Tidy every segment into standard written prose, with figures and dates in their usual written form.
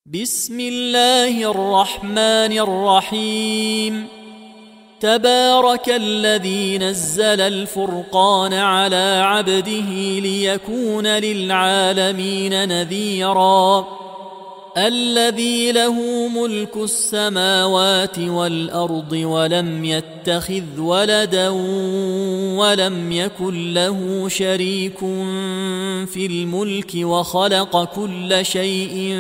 بسم الله الرحمن الرحيم. تبارك الذي نزل الفرقان على عبده ليكون للعالمين نذيرا. الذي له ملك السماوات والأرض ولم يتخذ ولدا ولم يكن له شريك في الملك وخلق كل شيء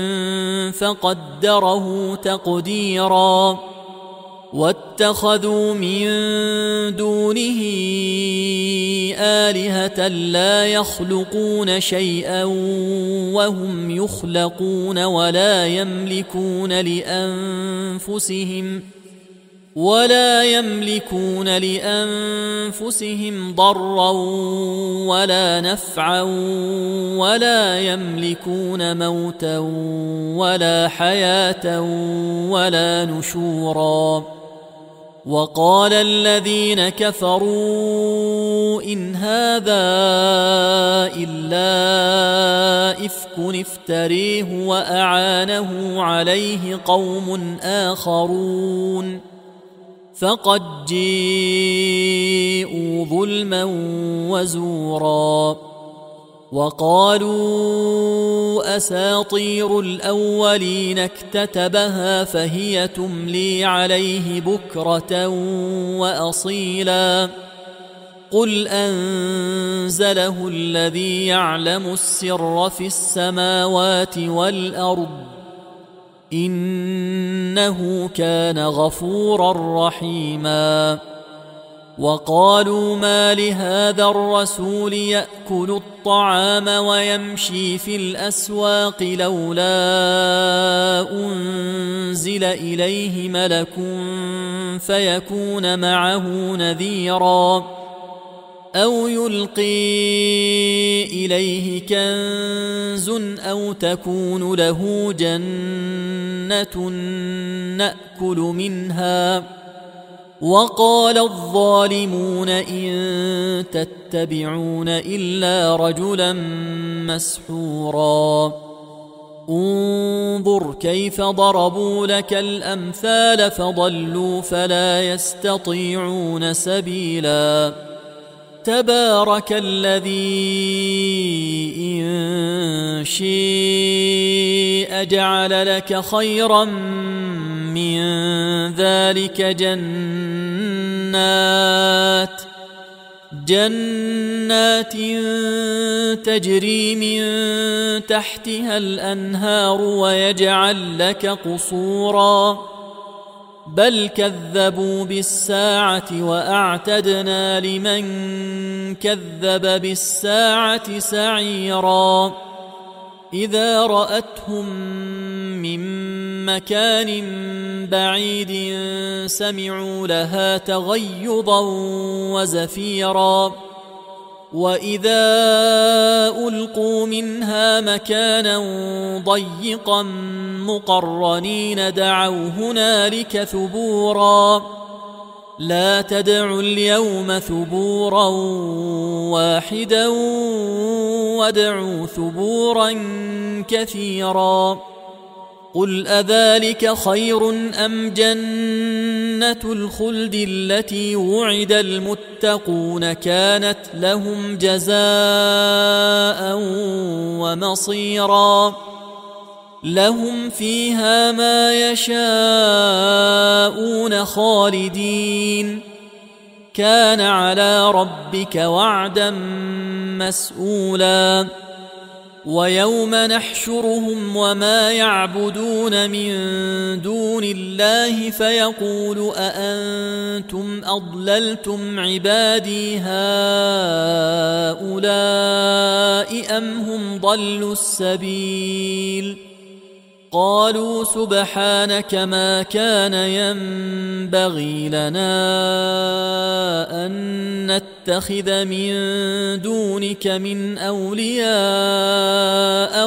فقدره تقديرا. واتخذوا من دونه آلهة لا يخلقون شيئا وهم يخلقون ولا يملكون لأنفسهم ضرا ولا نفعا ولا يملكون موتا ولا حياة ولا نشورا. وقال الذين كفروا إن هذا إلا إفك افتريه وأعانه عليه قوم آخرون فقد جيءوا ظلما وزورا. وقالوا أساطير الأولين اكتتبها فهي تملي عليه بكرة وأصيلا. قل أنزله الذي يعلم السر في السماوات والأرض إنه كان غفورا رحيما. وقالوا ما لهذا الرسول يأكل الطعام ويمشي في الأسواق لولا أنزل إليه ملك فيكون معه نذيرا أو يلقي إليه كنز أو تكون له جنة نأكل منها. وقال الظالمون إن تتبعون إلا رجلا مسحورا. انظر كيف ضربوا لك الأمثال فضلوا فلا يستطيعون سبيلا. تبارك الذي إن شيء جعل لك خيرا من ذلك جنات تجري من تحتها الأنهار ويجعل لك قصورا بل كذبوا بالساعة وأعتدنا لمن كذب بالساعة سعيرا. إذا رأتهم من مكان بعيد سمعوا لها تغيظا وزفيرا. وإذا ألقوا منها مكانا ضيقا مقرنين دعوا هنالك ثبورا. لا تدعوا اليوم ثبورا واحدا وادعوا ثبورا كثيرا. قل أذلك خير أم جنة الخلد التي وعد المتقون كانت لهم جزاء ومصيرا. لهم فيها ما يشاءون خالدين كان على ربك وعدا مسئولا. ويوم نحشرهم وما يعبدون من دون الله فيقول أأنتم أضللتم عبادي هؤلاء أم هم ضلوا السبيل. قالوا سبحانك ما كان ينبغي لنا أن نتخذ من دونك من أولياء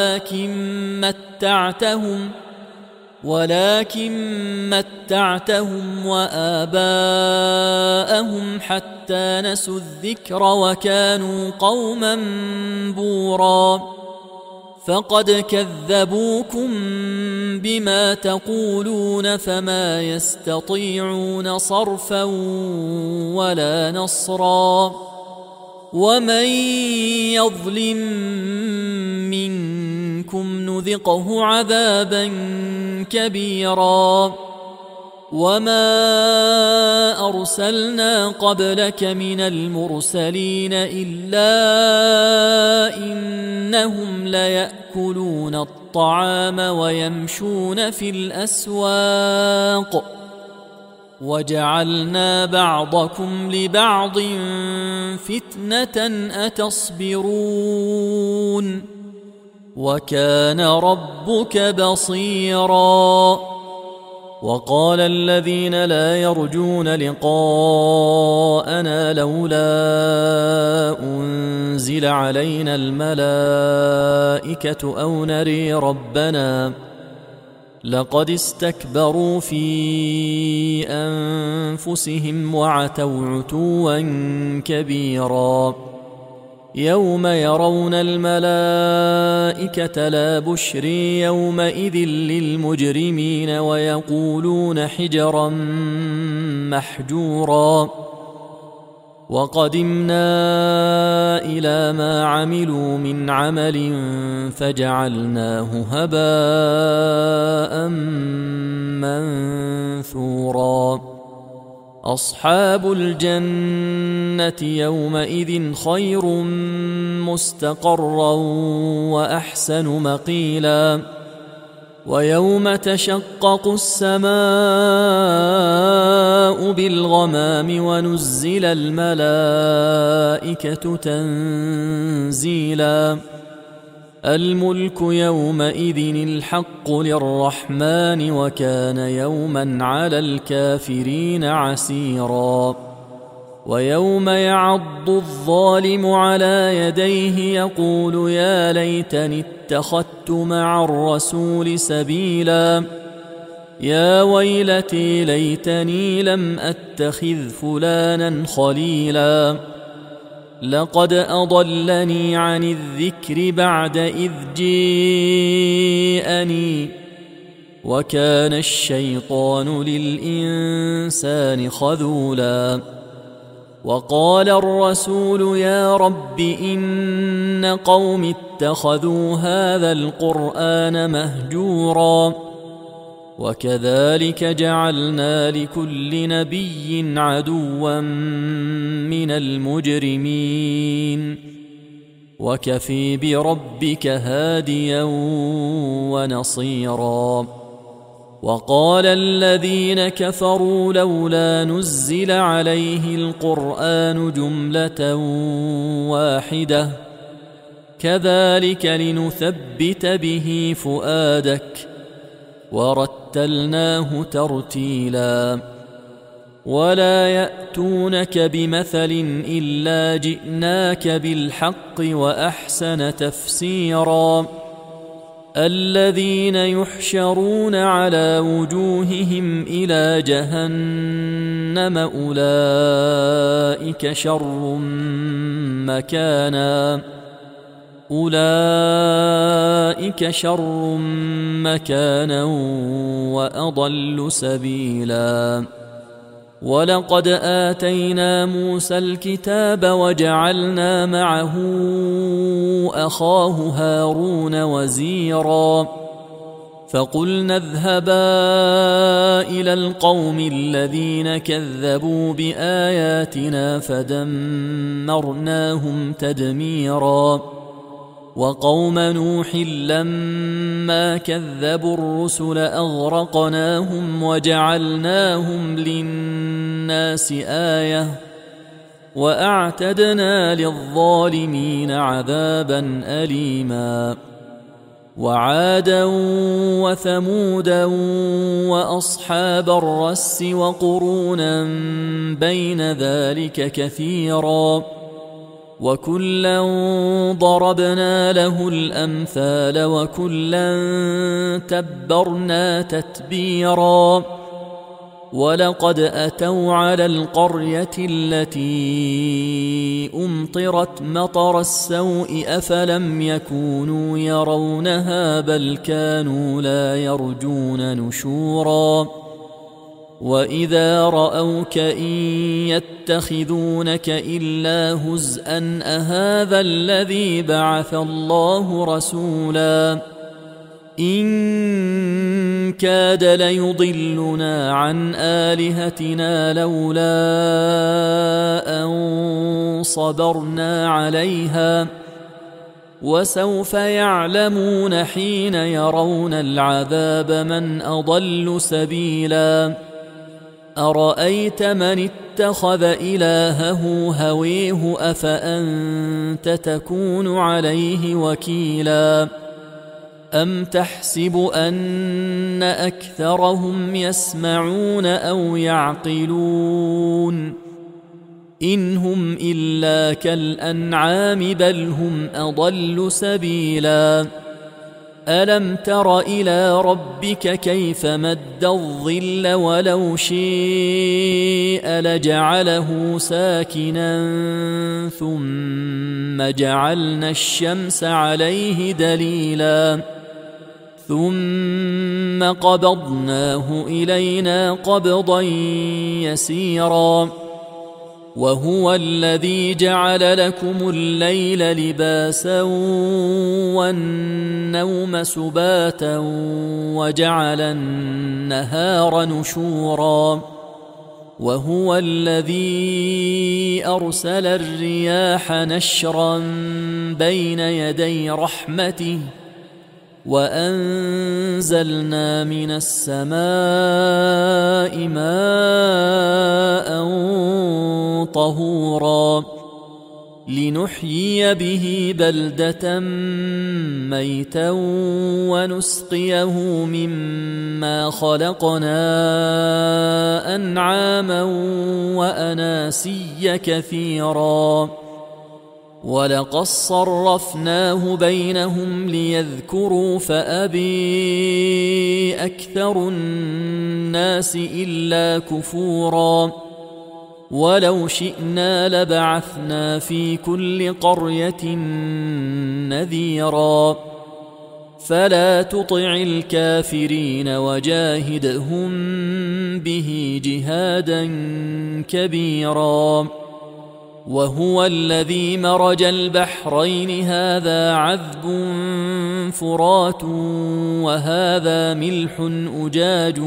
ولكن متعتهم وآباءهم حتى نسوا الذكر وكانوا قوما بورا. فقد كذبوكم بما تقولون فما يستطيعون صرفا ولا نصرا ومن يظلم منكم نذقه عذابا كبيرا وما أرسلنا قبلك من المرسلين إلا إنهم ليأكلون الطعام ويمشون في الأسواق وجعلنا بعضكم لبعض فتنة أتصبرون وكان ربك بصيراً وقال الذين لا يرجون لقاءنا لولا أنزل علينا الملائكة أو نري ربنا لقد استكبروا في أنفسهم وعتوا عتوا كبيرا يوم يرون الملائكة لا بشري يومئذ للمجرمين ويقولون حجرا محجورا وقدمنا إلى ما عملوا من عمل فجعلناه هباء منثورا أصحاب الجنة يومئذ خير مستقرا وأحسن مقيلا ويوم تشقق السماء بالغمام ونزل الملائكة تنزيلا الملك يومئذ الحق للرحمن وكان يوما على الكافرين عسيرا ويوم يعض الظالم على يديه يقول يا ليتني اتخذت مع الرسول سبيلا يا ويلتي ليتني لم أتخذ فلانا خليلا لقد أضلني عن الذكر بعد إذ جاءني وكان الشيطان للإنسان خذولا وقال الرسول يا رب إن قوم اتخذوا هذا القرآن مهجورا وكذلك جعلنا لكل نبي عدوا من المجرمين وكفي بربك هاديا ونصيرا وقال الذين كفروا لولا نزل عليه القرآن جملة واحدة كذلك لنثبت به فؤادك ورتلناه ترتيلا ولا يأتونك بمثل إلا جئناك بالحق وأحسن تفسيرا الذين يحشرون على وجوههم إلى جهنم أولئك شر مكانا وأضل سبيلا ولقد آتينا موسى الكتاب وجعلنا معه أخاه هارون وزيرا فقلنا اذهبا إلى القوم الذين كذبوا بآياتنا فدمرناهم تدميرا وقوم نوح لما كذبوا الرسل أغرقناهم وجعلناهم للناس آية وأعتدنا للظالمين عذابا أليما وعادا وثمودا وأصحاب الرس وقرونا بين ذلك كثيرا وكلا ضربنا له الأمثال وكلا تبرنا تتبيرا ولقد أتوا على القرية التي أمطرت مطر السوء أفلم يكونوا يرونها بل كانوا لا يرجون نشورا وإذا رأوك إن يتخذونك إلا هزءا أهذا الذي بعث الله رسولا إن كاد ليضلنا عن آلهتنا لولا أن صبرنا عليها وسوف يعلمون حين يرون العذاب من أضل سبيلا أرأيت من اتخذ إلهه هويه أفأنت تكون عليه وكيلا أم تحسب أن أكثرهم يسمعون أو يعقلون إن هم إلا كالأنعام بل هم أضل سبيلا ألم تر إلى ربك كيف مد الظل ولو شيء لجعله ساكنا ثم جعلنا الشمس عليه دليلا ثم قبضناه إلينا قبضا يسيرا وهو الذي جعل لكم الليل لباسا والنوم سباتا وجعل النهار نشورا وهو الذي أرسل الرياح نشرا بين يدي رحمته وأنزلنا من السماء ماء طهورا لنحيي به بلدة ميتا ونسقيه مما خلقنا أنعاما وأناسيا كثيرا ولقد صرفناه بينهم ليذكروا فأبي أكثر الناس إلا كفورا ولو شئنا لبعثنا في كل قرية نذيرا فلا تطع الكافرين وجاهدهم به جهادا كبيرا وهو الذي مرج البحرين هذا عذب فرات وهذا ملح أجاج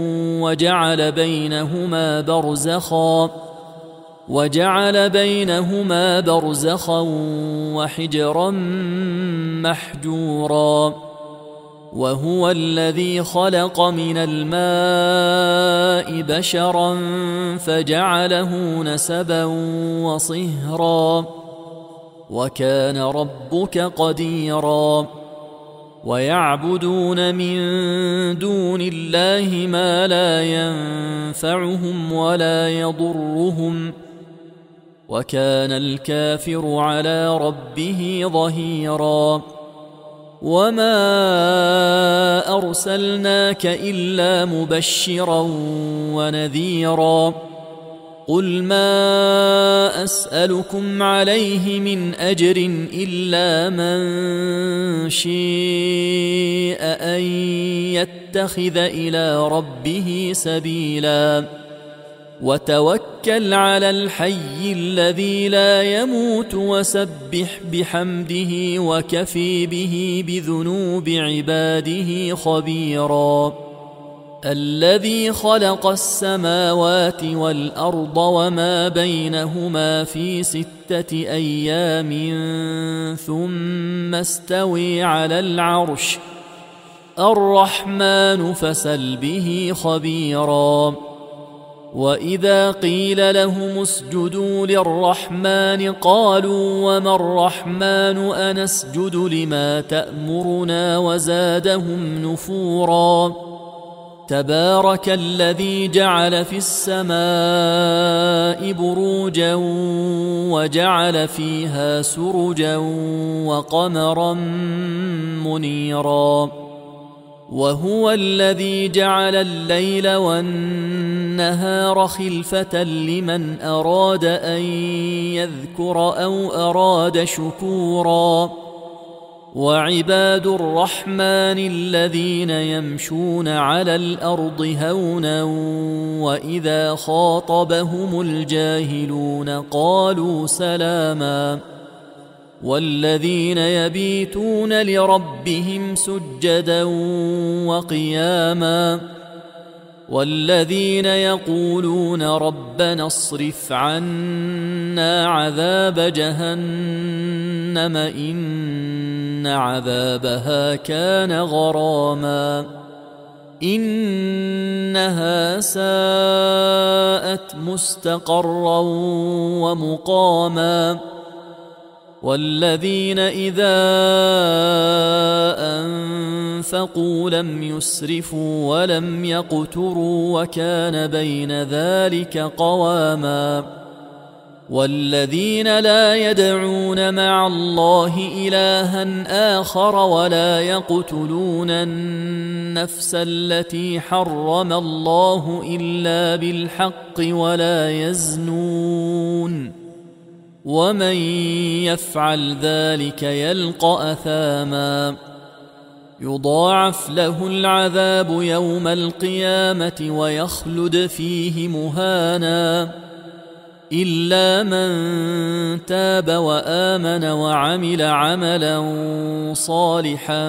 وجعل بينهما برزخا وحجرا محجورا وهو الذي خلق من الماء بشرا فجعله نسبا وصهرا وكان ربك قديرا ويعبدون من دون الله ما لا ينفعهم ولا يضرهم وكان الكافر على ربه ظهيرا وما أرسلناك إلا مبشرا ونذيرا قل ما أسألكم عليه من أجر إلا من شاء أن يتخذ إلى ربه سبيلا وتوكل على الحي الذي لا يموت وسبح بحمده وكفي به بذنوب عباده خبيرا الذي خلق السماوات والأرض وما بينهما في 6 أيام ثم استوي على العرش الرحمن فسل به خبيرا وإذا قيل لهم اسجدوا للرحمن قالوا وما الرحمن أنسجد لما تأمرنا وزادهم نفورا تبارك الذي جعل في السماء بروجا وجعل فيها سرجا وقمرا منيرا وهو الذي جعل الليل والنهار خلفة لمن أراد أن يذكر أو أراد شكورا وعباد الرحمن الذين يمشون على الأرض هونا وإذا خاطبهم الجاهلون قالوا سلاما والذين يبيتون لربهم سجدا وقياما والذين يقولون ربنا اصرف عنا عذاب جهنم إن عذابها كان غراما إنها ساءت مستقرا ومقاما والذين إذا أنفقوا لم يسرفوا ولم يقتروا وكان بين ذلك قواما والذين لا يدعون مع الله إلها آخر ولا يقتلون النفس التي حرم الله إلا بالحق ولا يزنون ومن يفعل ذلك يلقى أثاما يضاعف له العذاب يوم القيامة ويخلد فيه مهانا إلا من تاب وآمن وعمل عملا صالحا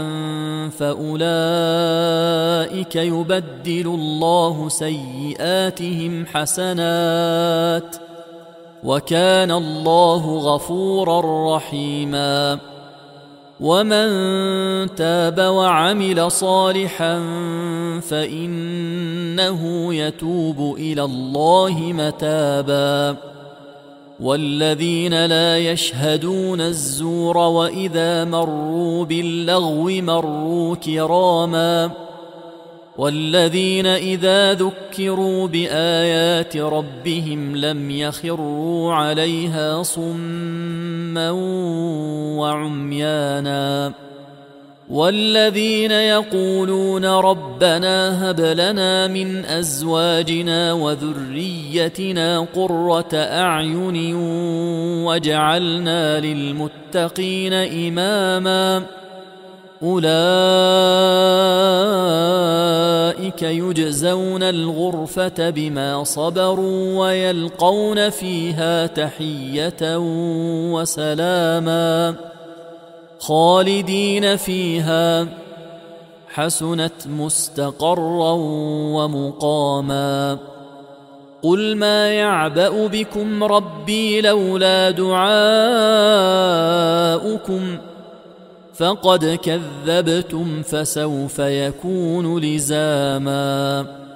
فأولئك يبدل الله سيئاتهم حسنات وكان الله غفورا رحيما ومن تاب وعمل صالحا فإنه يتوب إلى الله متابا والذين لا يشهدون الزور وإذا مروا باللغو مروا كراما والذين إذا ذكروا بآيات ربهم لم يخروا عليها صما وعميانا والذين يقولون ربنا هب لنا من أزواجنا وذريتنا قرة أعين واجعلنا للمتقين إماما أولئك يجزون الغرفة بما صبروا ويلقون فيها تحية وسلاما خالدين فيها حسنت مستقرا ومقاما قل ما يعبأ بكم ربي لولا دعاؤكم فقد كذبتم فسوف يكون لزاما